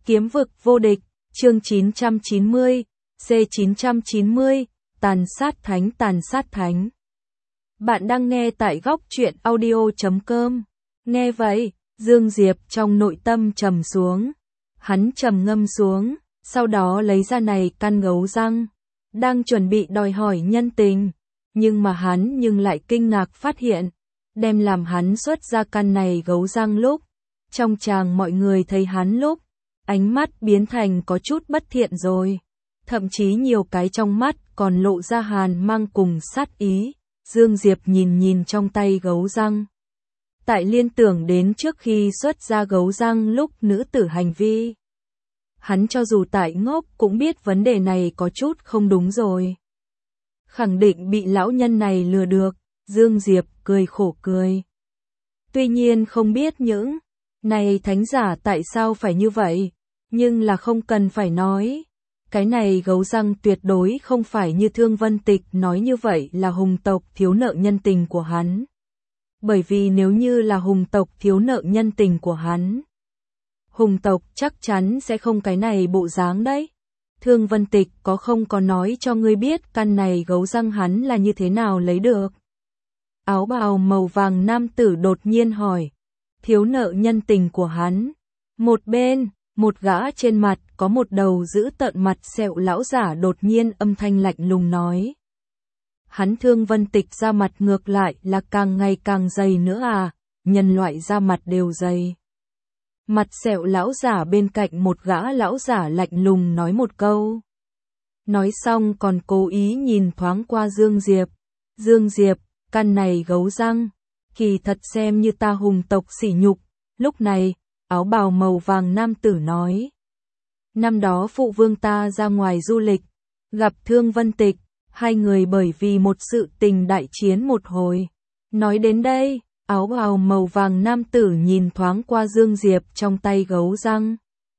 Kiếm vực vô địch, chương 990, C990, tàn sát thánh. Bạn đang nghe tại góc truyện audio.com. Nghe vậy, Dương Diệp trong nội tâm trầm xuống. Hắn trầm ngâm xuống, sau đó lấy ra này căn gấu răng, đang chuẩn bị đòi hỏi nhân tình, nhưng mà hắn lại kinh ngạc phát hiện, đem làm hắn xuất ra căn này gấu răng lúc, trong tràng mọi người thấy hắn lúc, ánh mắt biến thành có chút bất thiện rồi, thậm chí nhiều cái trong mắt còn lộ ra hàn mang cùng sát ý. Dương Diệp nhìn trong tay gấu răng, tại liên tưởng đến trước khi xuất ra gấu răng lúc nữ tử hành vi. Hắn cho dù tại ngốc cũng biết vấn đề này có chút không đúng rồi. Khẳng định bị lão nhân này lừa được, Dương Diệp cười khổ cười. Tuy nhiên không biết những này thánh giả tại sao phải như vậy, nhưng là không cần phải nói. Cái này gấu răng tuyệt đối không phải như Thương Vân Tịch nói như vậy là hùng tộc thiếu nợ nhân tình của hắn. Bởi vì nếu như là hùng tộc thiếu nợ nhân tình của hắn, hùng tộc chắc chắn sẽ không cái này bộ dáng đấy. Thương Vân Tịch không có nói cho ngươi biết căn này gấu răng hắn là như thế nào lấy được. Áo bào màu vàng nam tử đột nhiên hỏi. Thiếu nợ nhân tình của hắn. Một bên, một gã trên mặt có một đầu giữ tợn mặt sẹo lão giả đột nhiên âm thanh lạnh lùng nói. Hắn Thương Vân Tịch da mặt ngược lại là càng ngày càng dày nữa à, nhân loại da mặt đều dày. Mặt sẹo lão giả bên cạnh một gã lão giả lạnh lùng nói một câu. Nói xong còn cố ý nhìn thoáng qua Dương Diệp. Dương Diệp, căn này gấu răng, kỳ thật xem như ta hùng tộc sỉ nhục. Lúc này, áo bào màu vàng nam tử nói. Năm đó phụ vương ta ra ngoài du lịch, gặp Thương Vân Tịch, hai người bởi vì một sự tình đại chiến một hồi. Nói đến đây, áo bào màu vàng nam tử nhìn thoáng qua Dương Diệp trong tay gấu răng.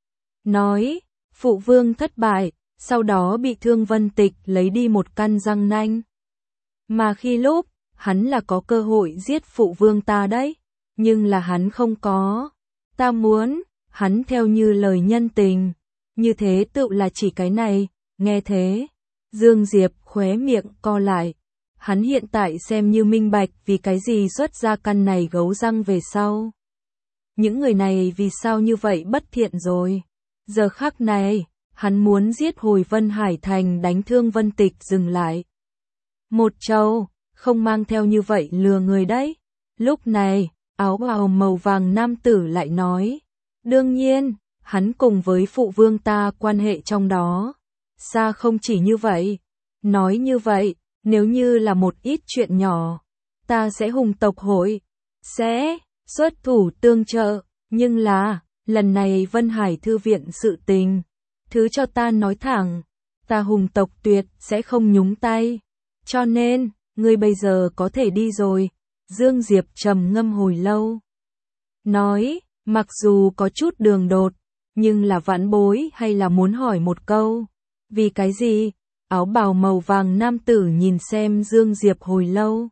Nói, phụ vương thất bại, sau đó bị Thương Vân Tịch lấy đi một căn răng nanh. Mà khi lúc, hắn là có cơ hội giết phụ vương ta đấy, nhưng là hắn không có. Ta muốn, hắn theo như lời nhân tình, như thế tự là chỉ cái này, nghe thế. Dương Diệp khóe miệng co lại. Hắn hiện tại xem như minh bạch vì cái gì xuất ra căn này gấu răng về sau. Những người này vì sao như vậy bất thiện rồi. Giờ khắc này, hắn muốn giết hồi Vân Hải Thành đánh Thương Vân Tịch dừng lại. Một trâu, không mang theo như vậy lừa người đấy. Lúc này, áo bào màu vàng nam tử lại nói. Đương nhiên, hắn cùng với phụ vương ta quan hệ trong đó. Xa không chỉ như vậy. Nói như vậy, nếu như là một ít chuyện nhỏ, ta sẽ hùng tộc hội, sẽ xuất thủ tương trợ, nhưng là, lần này Vân Hải Thư viện sự tình, thứ cho ta nói thẳng, ta hùng tộc tuyệt sẽ không nhúng tay, cho nên, ngươi bây giờ có thể đi rồi. Dương Diệp trầm ngâm hồi lâu, nói, mặc dù có chút đường đột, nhưng là vãn bối hay là muốn hỏi một câu, vì cái gì? Áo bào màu vàng nam tử nhìn xem Dương Diệp hồi lâu.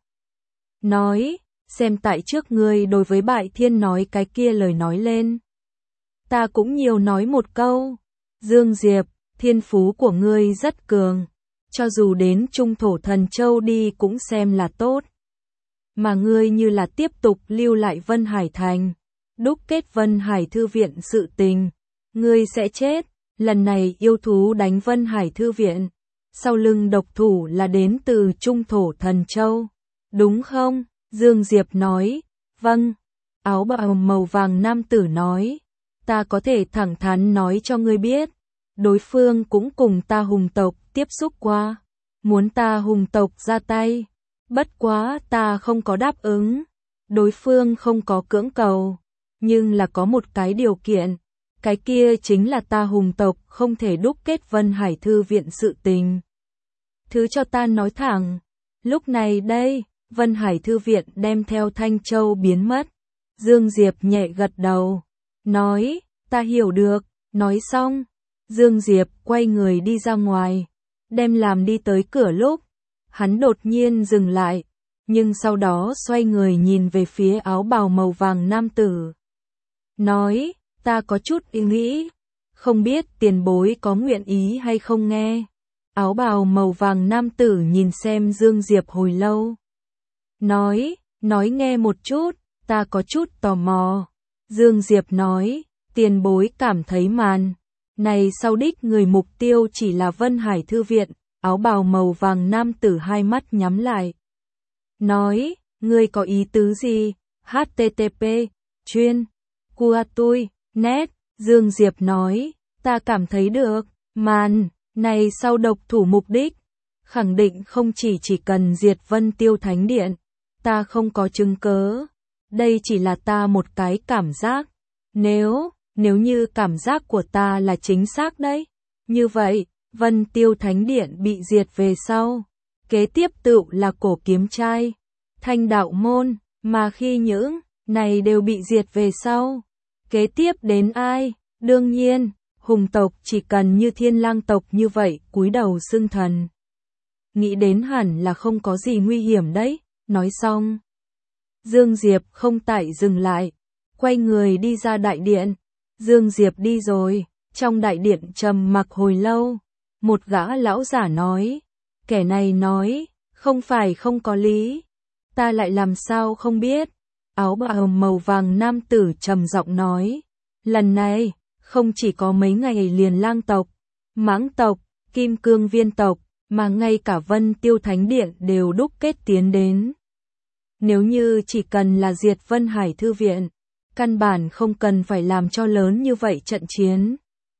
Nói, xem tại trước ngươi đối với Bại Thiên nói cái kia lời nói lên. Ta cũng nhiều nói một câu. Dương Diệp, thiên phú của ngươi rất cường. Cho dù đến Trung Thổ Thần Châu đi cũng xem là tốt. Mà ngươi như là tiếp tục lưu lại Vân Hải Thành. Đúc kết Vân Hải Thư viện sự tình. Ngươi sẽ chết. Lần này yêu thú đánh Vân Hải Thư viện. Sau lưng độc thủ là đến từ Trung Thổ Thần Châu. Đúng không? Dương Diệp nói. Vâng. Áo bào màu vàng nam tử nói. Ta có thể thẳng thắn nói cho ngươi biết. Đối phương cũng cùng ta hùng tộc tiếp xúc qua. Muốn ta hùng tộc ra tay. Bất quá ta không có đáp ứng. Đối phương không có cưỡng cầu. Nhưng là có một cái điều kiện. Cái kia chính là ta hùng tộc không thể đúc kết Vân Hải Thư viện sự tình. Thứ cho ta nói thẳng. Lúc này đây, Vân Hải Thư viện đem theo Thanh Châu biến mất. Dương Diệp nhẹ gật đầu. Nói, ta hiểu được. Nói xong, Dương Diệp quay người đi ra ngoài. Đem làm đi tới cửa lúc. Hắn đột nhiên dừng lại. Nhưng sau đó xoay người nhìn về phía áo bào màu vàng nam tử. Nói, ta có chút ý nghĩ. Không biết tiền bối có nguyện ý hay không nghe. Áo bào màu vàng nam tử nhìn xem Dương Diệp hồi lâu. Nói nghe một chút, ta có chút tò mò. Dương Diệp nói, tiền bối cảm thấy màn này sau đích người mục tiêu chỉ là Vân Hải Thư Viện. Áo bào màu vàng nam tử hai mắt nhắm lại. Nói, ngươi có ý tứ gì? HTTP, chuyên, của tôi, net. Dương Diệp nói, ta cảm thấy được, màn này sau độc thủ mục đích. Khẳng định không chỉ cần diệt Vân Tiêu Thánh Điện. Ta không có chứng cớ. Đây chỉ là ta một cái cảm giác. Nếu như cảm giác của ta là chính xác đấy. Như vậy, Vân Tiêu Thánh Điện bị diệt về sau. Kế tiếp tự là Cổ Kiếm Trai, Thanh Đạo Môn, mà khi những này đều bị diệt về sau. Kế tiếp đến ai? Đương nhiên, hùng tộc chỉ cần như Thiên Lang tộc như vậy cúi đầu xưng thần. Nghĩ đến hẳn là không có gì nguy hiểm đấy. Nói xong, Dương Diệp không tại dừng lại, quay người đi ra đại điện. Dương Diệp đi rồi, trong đại điện trầm mặc hồi lâu, một gã lão giả nói, kẻ này nói, không phải không có lý, ta lại làm sao không biết. Áo bào màu vàng nam tử trầm giọng nói, lần này, không chỉ có mấy ngày liền Lang tộc, Mãng tộc, Kim Cương Viên tộc, mà ngay cả Vân Tiêu Thánh Điện đều đúc kết tiến đến. Nếu như chỉ cần là diệt Vân Hải Thư Viện, căn bản không cần phải làm cho lớn như vậy trận chiến.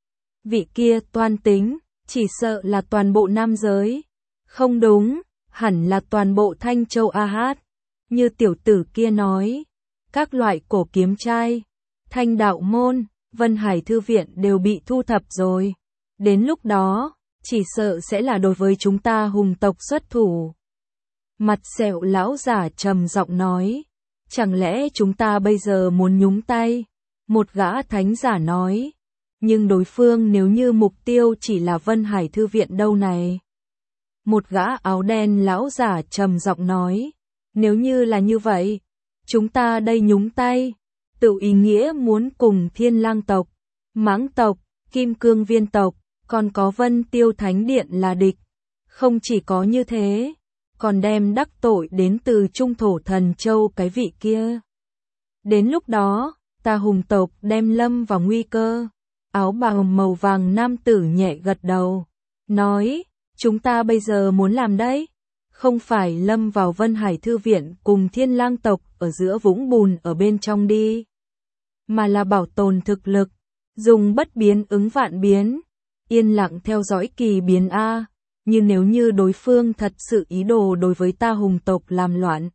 Vị kia toan tính, chỉ sợ là toàn bộ nam giới. Không đúng, hẳn là toàn bộ Thanh Châu A Hát. Như tiểu tử kia nói, các loại Cổ Kiếm Trai, Thanh Đạo Môn, Vân Hải Thư Viện đều bị thu thập rồi. Đến lúc đó, chỉ sợ sẽ là đối với chúng ta hùng tộc xuất thủ. Mặt sẹo lão giả trầm giọng nói, chẳng lẽ chúng ta bây giờ muốn nhúng tay? Một gã thánh giả nói, nhưng đối phương nếu như mục tiêu chỉ là Vân Hải Thư Viện đâu này. Một gã áo đen lão giả trầm giọng nói, nếu như là như vậy, chúng ta đây nhúng tay, tự ý nghĩa muốn cùng Thiên Lang tộc, Mãng tộc, Kim Cương Viên tộc, còn có Vân Tiêu Thánh Điện là địch. Không chỉ có như thế, còn đem đắc tội đến từ Trung Thổ Thần Châu cái vị kia. Đến lúc đó, ta hùng tộc đem lâm vào nguy cơ. Áo bào màu vàng nam tử nhẹ gật đầu, nói, chúng ta bây giờ muốn làm đấy, không phải lâm vào Vân Hải Thư Viện cùng Thiên Lang tộc ở giữa vũng bùn ở bên trong đi, mà là bảo tồn thực lực, dùng bất biến ứng vạn biến, yên lặng theo dõi kỳ biến A. như nếu như đối phương thật sự ý đồ đối với ta hùng tộc làm loạn.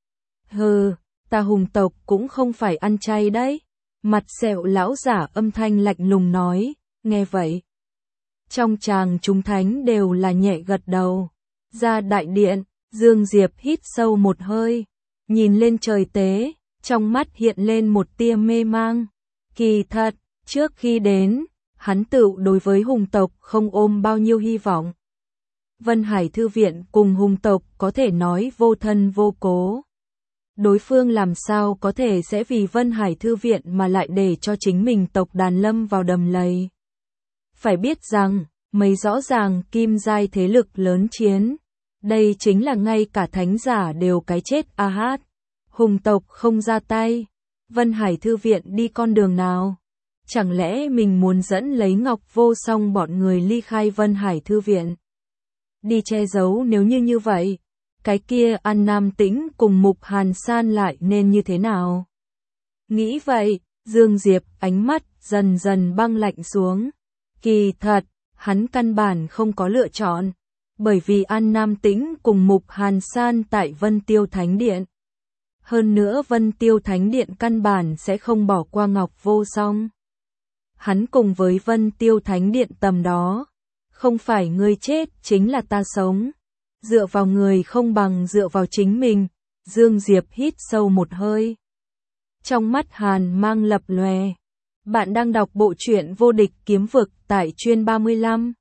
Hừ, ta hùng tộc cũng không phải ăn chay đấy. Mặt sẹo lão giả âm thanh lạnh lùng nói, nghe vậy. Trong tràng chúng thánh đều là nhẹ gật đầu. Ra đại điện, Dương Diệp hít sâu một hơi, nhìn lên trời tế, trong mắt hiện lên một tia mê mang. Kỳ thật, trước khi đến, hắn tự đối với hùng tộc không ôm bao nhiêu hy vọng. Vân Hải Thư Viện cùng hùng tộc có thể nói vô thân vô cố. Đối phương làm sao có thể sẽ vì Vân Hải Thư Viện mà lại để cho chính mình tộc đàn lâm vào đầm lầy. Phải biết rằng, mấy rõ ràng kim giai thế lực lớn chiến. Đây chính là ngay cả thánh giả đều cái chết a hát. Hùng tộc không ra tay. Vân Hải Thư Viện đi con đường nào? Chẳng lẽ mình muốn dẫn lấy Ngọc Vô Song bọn người ly khai Vân Hải Thư Viện? Đi che giấu nếu như vậy, cái kia An Nam Tĩnh cùng Mục Hàn San lại nên như thế nào? Nghĩ vậy, Dương Diệp ánh mắt dần dần băng lạnh xuống. Kỳ thật, hắn căn bản không có lựa chọn, bởi vì An Nam Tĩnh cùng Mục Hàn San tại Vân Tiêu Thánh Điện. Hơn nữa Vân Tiêu Thánh Điện căn bản sẽ không bỏ qua Ngọc Vô Song. Hắn cùng với Vân Tiêu Thánh Điện tầm đó, không phải ngươi chết chính là ta sống. Dựa vào người không bằng dựa vào chính mình. Dương Diệp hít sâu một hơi. Trong mắt hàn mang lập lòe. Bạn đang đọc bộ truyện Vô Địch Kiếm Vực tại chuyên 35.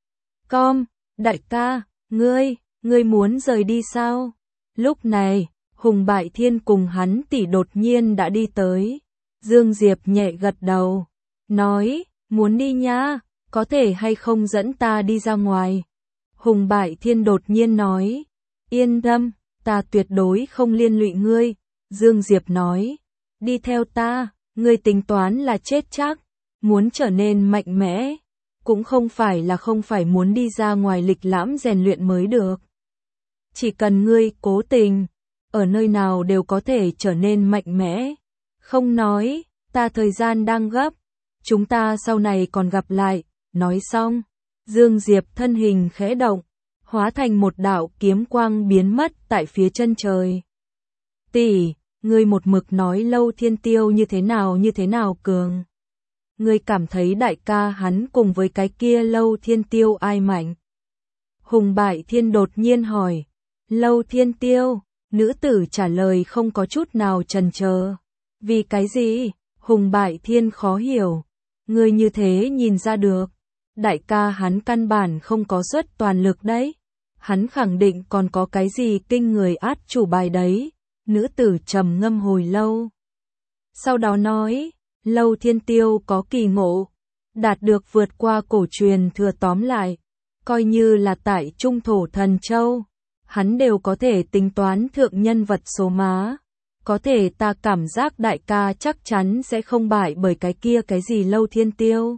Đại ca, ngươi muốn rời đi sao? Lúc này, Hùng Bại Thiên cùng hắn tỷ đột nhiên đã đi tới. Dương Diệp nhẹ gật đầu, nói, Muốn đi nha, có thể hay không dẫn ta đi ra ngoài? Hùng Bại Thiên đột nhiên nói. Yên tâm, ta tuyệt đối không liên lụy ngươi. Dương Diệp nói. Đi theo ta, ngươi tính toán là chết chắc. Muốn trở nên mạnh mẽ, cũng không phải muốn đi ra ngoài lịch lãm rèn luyện mới được. Chỉ cần ngươi cố tình, ở nơi nào đều có thể trở nên mạnh mẽ. Không nói, ta thời gian đang gấp, chúng ta sau này còn gặp lại. Nói xong, Dương Diệp thân hình khẽ động, hóa thành một đạo kiếm quang biến mất tại phía chân trời. Tỷ, ngươi một mực nói Lâu Thiên Tiêu như thế nào cường. Ngươi cảm thấy đại ca hắn cùng với cái kia Lâu Thiên Tiêu ai mạnh? Hùng Bại Thiên đột nhiên hỏi. Lâu Thiên Tiêu, nữ tử trả lời không có chút nào chần chờ. Vì cái gì? Hùng Bại Thiên khó hiểu. Ngươi như thế nhìn ra được. Đại ca hắn căn bản không có xuất toàn lực đấy. Hắn khẳng định còn có cái gì kinh người át chủ bài đấy. Nữ tử trầm ngâm hồi lâu. Sau đó nói, Lâu Thiên Tiêu có kỳ ngộ, đạt được vượt qua cổ truyền thừa tóm lại. Coi như là tại Trung Thổ Thần Châu, hắn đều có thể tính toán thượng nhân vật số má. Có thể ta cảm giác đại ca chắc chắn sẽ không bại bởi cái kia cái gì Lâu Thiên Tiêu.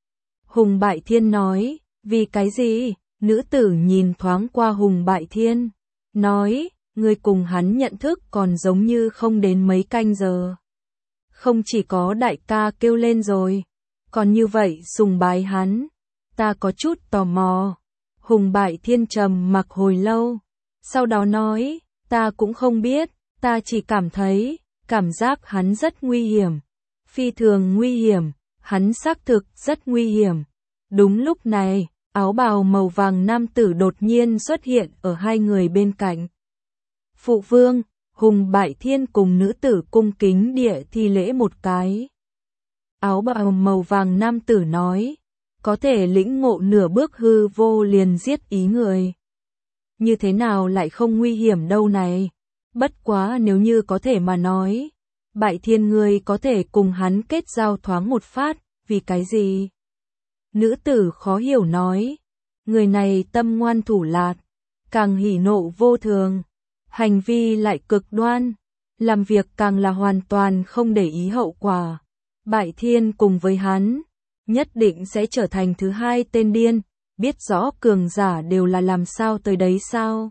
Hùng Bại Thiên nói, vì cái gì? Nữ tử nhìn thoáng qua Hùng Bại Thiên, nói, người cùng hắn nhận thức còn giống như không đến mấy canh giờ. Không chỉ có đại ca kêu lên rồi, còn như vậy sùng bái hắn, ta có chút tò mò. Hùng Bại Thiên trầm mặc hồi lâu, sau đó nói, ta cũng không biết, ta chỉ cảm thấy, cảm giác hắn rất nguy hiểm, phi thường nguy hiểm, hắn xác thực rất nguy hiểm. Đúng lúc này, áo bào màu vàng nam tử đột nhiên xuất hiện ở hai người bên cạnh. Phụ vương, Hùng Bại Thiên cùng nữ tử cung kính địa thi lễ một cái. Áo bào màu vàng nam tử nói, có thể lĩnh ngộ nửa bước hư vô liền giết ý người. Như thế nào lại không nguy hiểm đâu này? Bất quá nếu như có thể mà nói, Bại Thiên ngươi có thể cùng hắn kết giao thoáng một phát, vì cái gì? Nữ tử khó hiểu nói, người này tâm ngoan thủ lạt, càng hỉ nộ vô thường, hành vi lại cực đoan, làm việc càng là hoàn toàn không để ý hậu quả. Bại Thiên cùng với hắn, nhất định sẽ trở thành thứ hai tên điên, biết rõ cường giả đều là làm sao tới đấy sao?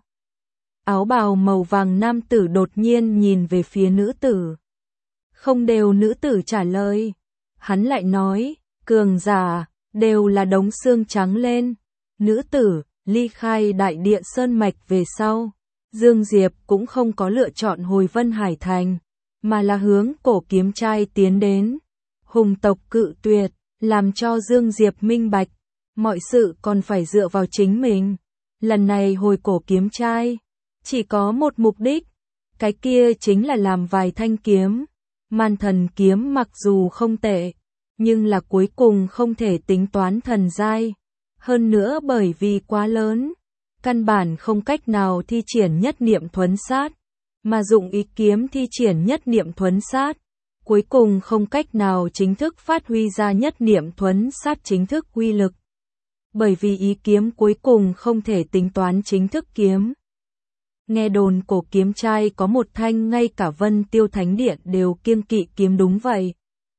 Áo bào màu vàng nam tử đột nhiên nhìn về phía nữ tử. Không đều nữ tử trả lời. Hắn lại nói, cường giả, đều là đống xương trắng lên. Nữ tử, ly khai đại địa sơn mạch về sau. Dương Diệp cũng không có lựa chọn hồi Vân Hải Thành, mà là hướng cổ kiếm trai tiến đến. Hùng tộc cự tuyệt, làm cho Dương Diệp minh bạch, mọi sự còn phải dựa vào chính mình. Lần này hồi cổ kiếm trai, chỉ có một mục đích, cái kia chính là làm vài thanh kiếm. Man thần kiếm mặc dù không tệ, nhưng là cuối cùng không thể tính toán thần giai. Hơn nữa bởi vì quá lớn, căn bản không cách nào thi triển nhất niệm thuấn sát, mà dụng ý kiếm thi triển nhất niệm thuấn sát, cuối cùng không cách nào chính thức phát huy ra nhất niệm thuấn sát chính thức uy lực. Bởi vì ý kiếm cuối cùng không thể tính toán chính thức kiếm. Nghe đồn cổ kiếm trai có một thanh ngay cả Vân Tiêu Thánh Điện đều kiêng kỵ kiếm đúng vậy.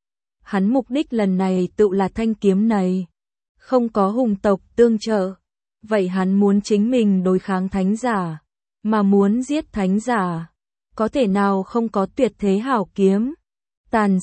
Hắn mục đích lần này tự là thanh kiếm này. Không có hùng tộc tương trợ. Vậy hắn muốn chính mình đối kháng thánh giả. Mà muốn giết thánh giả. Có thể nào không có tuyệt thế hảo kiếm. Tàn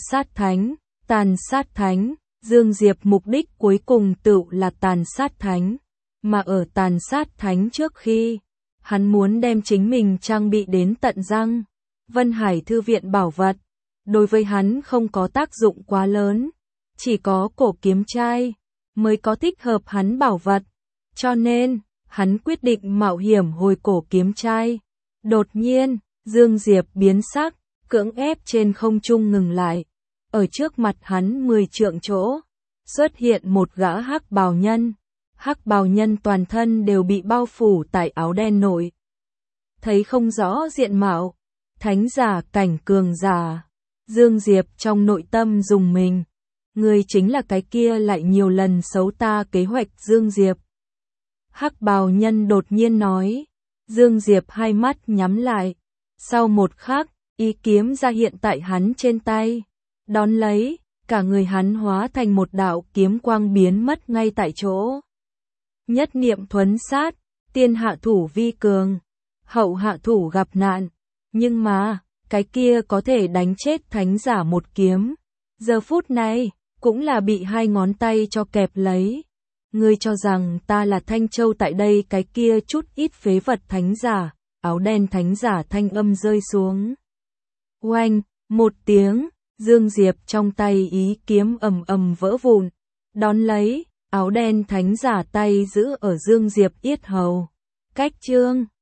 sát thánh. Dương Diệp mục đích cuối cùng tự là tàn sát thánh. Mà ở tàn sát thánh trước khi, hắn muốn đem chính mình trang bị đến tận răng. Vân Hải Thư viện bảo vật, đối với hắn không có tác dụng quá lớn. Chỉ có cổ kiếm trai, mới có thích hợp hắn bảo vật. Cho nên, hắn quyết định mạo hiểm hồi cổ kiếm trai. Đột nhiên, Dương Diệp biến sắc, cưỡng ép trên không trung ngừng lại. Ở trước mặt hắn 10 trượng chỗ, xuất hiện một gã hắc bào nhân. Hắc bào nhân toàn thân đều bị bao phủ tại áo đen nội. Thấy không rõ diện mạo, thánh giả cảnh cường giả. Dương Diệp trong nội tâm dùng mình. Ngươi chính là cái kia lại nhiều lần xấu ta kế hoạch Dương Diệp. Hắc bào nhân đột nhiên nói. Dương Diệp hai mắt nhắm lại. Sau một khắc, ý kiếm ra hiện tại hắn trên tay. Đón lấy, cả người hắn hóa thành một đạo kiếm quang biến mất ngay tại chỗ. Nhất niệm thuấn sát, tiên hạ thủ vi cường, hậu hạ thủ gặp nạn. Nhưng mà, cái kia có thể đánh chết thánh giả một kiếm. Giờ phút này, cũng là bị hai ngón tay cho kẹp lấy. Ngươi cho rằng ta là Thanh Châu tại đây cái kia chút ít phế vật thánh giả, áo đen thánh giả thanh âm rơi xuống. Oanh, một tiếng, Dương Diệp trong tay ý kiếm ầm ầm vỡ vụn. Đón lấy, áo đen thánh giả tay giữ ở Dương Diệp yết hầu. Cách chương